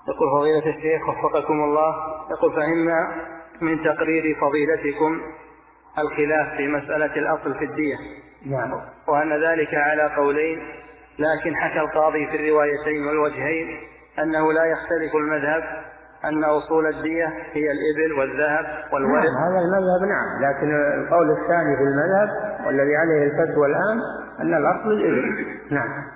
يقول فضيلة الشيخ وفقكم الله، يقول فهمنا من تقرير فضيلتكم الخلاف في مسألة الأصل في الدية، وأن ذلك على قولين، لكن حكى القاضي في الروايتين والوجهين أنه لا يختلف المذهب أن أصول الدية هي الإبل والذهب والورق. هذا المذهب نعم، لكن القول الثاني في المذهب والذي عليه الفتوى الآن أن الأصل الإبل. نعم.